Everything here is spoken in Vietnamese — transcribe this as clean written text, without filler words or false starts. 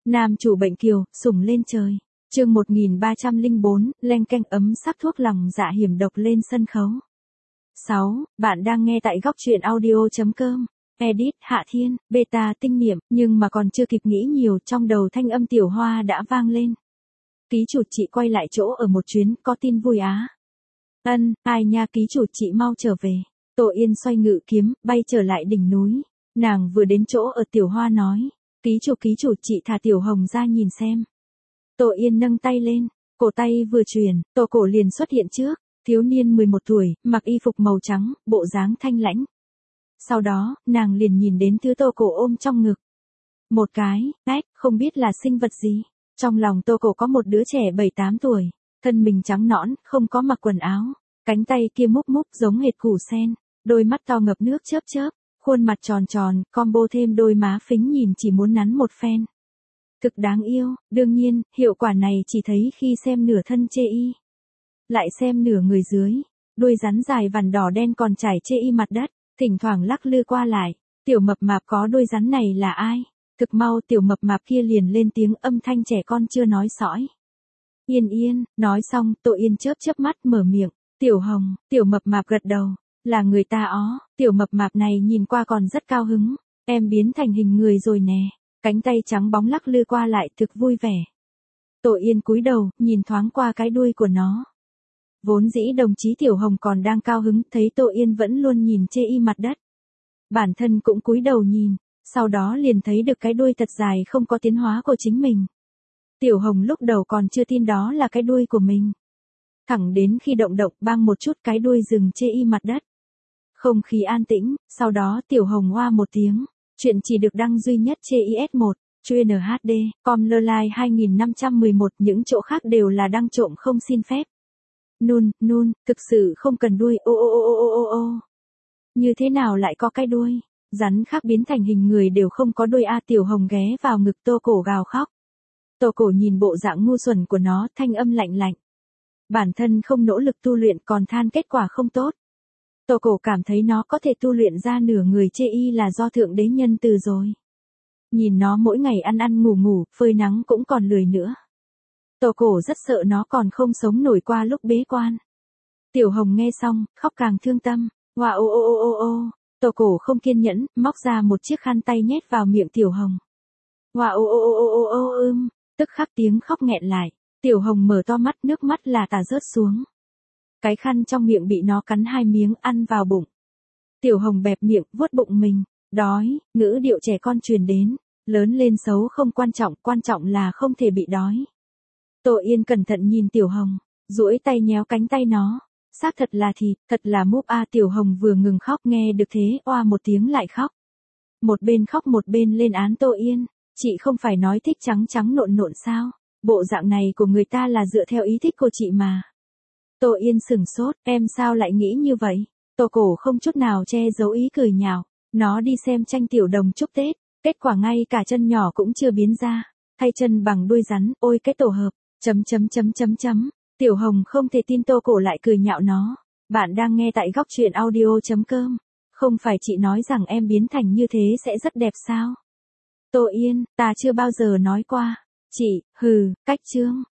Nam chủ bệnh kiều, sủng lên trời. Chương 1304, leng keng ấm sắc thuốc lòng dạ hiểm độc lên sân khấu. 6. Bạn đang nghe tại góc truyện audio.com. Edit Hạ Thiên, beta tinh niệm, nhưng mà còn chưa kịp nghĩ nhiều, trong đầu thanh âm Tiểu Hoa đã vang lên. Ký chủ chị quay lại chỗ ở một chuyến, có tin vui á. Ân, ai nha, ký chủ chị mau trở về. Tổ Yên xoay ngự kiếm, bay trở lại đỉnh núi. Nàng vừa đến chỗ ở Tiểu Hoa nói. Ký chủ chị thả Tiểu Hồng ra nhìn xem. Tổ Yên nâng tay lên, cổ tay vừa chuyển, Tổ Cổ liền xuất hiện trước. Thiếu niên 11 tuổi, mặc y phục màu trắng, bộ dáng thanh lãnh. Sau đó, nàng liền nhìn đến thứ Tổ Cổ ôm trong ngực. Một cái, không biết là sinh vật gì. Trong lòng Tổ Cổ có một đứa trẻ 7-8 tuổi, thân mình trắng nõn, không có mặc quần áo, cánh tay kia múc múc giống hệt củ sen, đôi mắt to ngập nước chớp chớp, khuôn mặt tròn tròn, combo thêm đôi má phính nhìn chỉ muốn nắn một phen. Thực đáng yêu, đương nhiên, hiệu quả này chỉ thấy khi xem nửa thân chê y. Lại xem nửa người dưới, đuôi rắn dài vằn đỏ đen còn trải chê y mặt đất, thỉnh thoảng lắc lư qua lại. Tiểu mập mạp có đuôi rắn này là ai? Thực mau tiểu mập mạp kia liền lên tiếng âm thanh trẻ con chưa nói sõi. Yên Yên, nói xong, Tổ Yên chớp chớp mắt mở miệng. Tiểu Hồng, tiểu mập mạp gật đầu. Là người ta ó, tiểu mập mạp này nhìn qua còn rất cao hứng. Em biến thành hình người rồi nè. Cánh tay trắng bóng lắc lư qua lại thực vui vẻ. Tổ Yên cúi đầu, nhìn thoáng qua cái đuôi của nó. Vốn dĩ đồng chí Tiểu Hồng còn đang cao hứng, thấy Tổ Yên vẫn luôn nhìn chê y mặt đất. Bản thân cũng cúi đầu nhìn, sau đó liền thấy được cái đuôi thật dài không có tiến hóa của chính mình. Tiểu Hồng lúc đầu còn chưa tin đó là cái đuôi của mình. Thẳng đến khi động bang một chút cái đuôi dừng chê y mặt đất. Không khí an tĩnh, sau đó Tiểu Hồng hoa một tiếng. Chuyện chỉ được đăng duy nhất trên IS1, chuyên HD, com lơ lai 2511, những chỗ khác đều là đăng trộm không xin phép. Nun, thực sự không cần đuôi, ô. Như thế nào lại có cái đuôi? Rắn khác biến thành hình người đều không có đuôi a. Tiểu Hồng ghé vào ngực Tổ Cổ gào khóc. Tổ Cổ nhìn bộ dạng ngu xuẩn của nó, thanh âm lạnh lạnh. Bản thân không nỗ lực tu luyện còn than kết quả không tốt. Tổ Cổ cảm thấy nó có thể tu luyện ra nửa người chê y là do thượng đế nhân từ rồi. Nhìn nó mỗi ngày ăn ngủ, phơi nắng cũng còn lười nữa. Tổ Cổ rất sợ nó còn không sống nổi qua lúc bế quan. Tiểu Hồng nghe xong, khóc càng thương tâm. Wow ô. Tổ Cổ không kiên nhẫn, móc ra một chiếc khăn tay nhét vào miệng Tiểu Hồng. Wow ô, tức khắc tiếng khóc nghẹn lại. Tiểu Hồng mở to mắt, nước mắt là tả rớt xuống. Cái khăn trong miệng bị nó cắn 2 miếng ăn vào bụng. Tiểu Hồng bẹp miệng, vuốt bụng mình. Đói, ngữ điệu trẻ con truyền đến. Lớn lên xấu không quan trọng là không thể bị đói. Tổ Yên cẩn thận nhìn Tiểu Hồng, duỗi tay nhéo cánh tay nó. Xác thật là thịt, thật là múp a. Tiểu Hồng vừa ngừng khóc nghe được thế, oa một tiếng lại khóc. Một bên khóc một bên lên án Tổ Yên. Chị không phải nói thích trắng nộn sao? Bộ dạng này của người ta là dựa theo ý thích của chị mà. Tổ Yên sửng sốt, em sao lại nghĩ như vậy? Tổ Cổ không chút nào che giấu ý cười nhạo. Nó đi xem tranh tiểu đồng chúc Tết, kết quả ngay cả chân nhỏ cũng chưa biến ra, thay chân bằng đuôi rắn, ôi cái tổ hợp, chấm. Tiểu Hồng không thể tin Tổ Cổ lại cười nhạo nó. Bạn đang nghe tại góc truyện audio.com. Không phải chị nói rằng em biến thành như thế sẽ rất đẹp sao? Tổ Yên, ta chưa bao giờ nói qua. Chị, cách chương.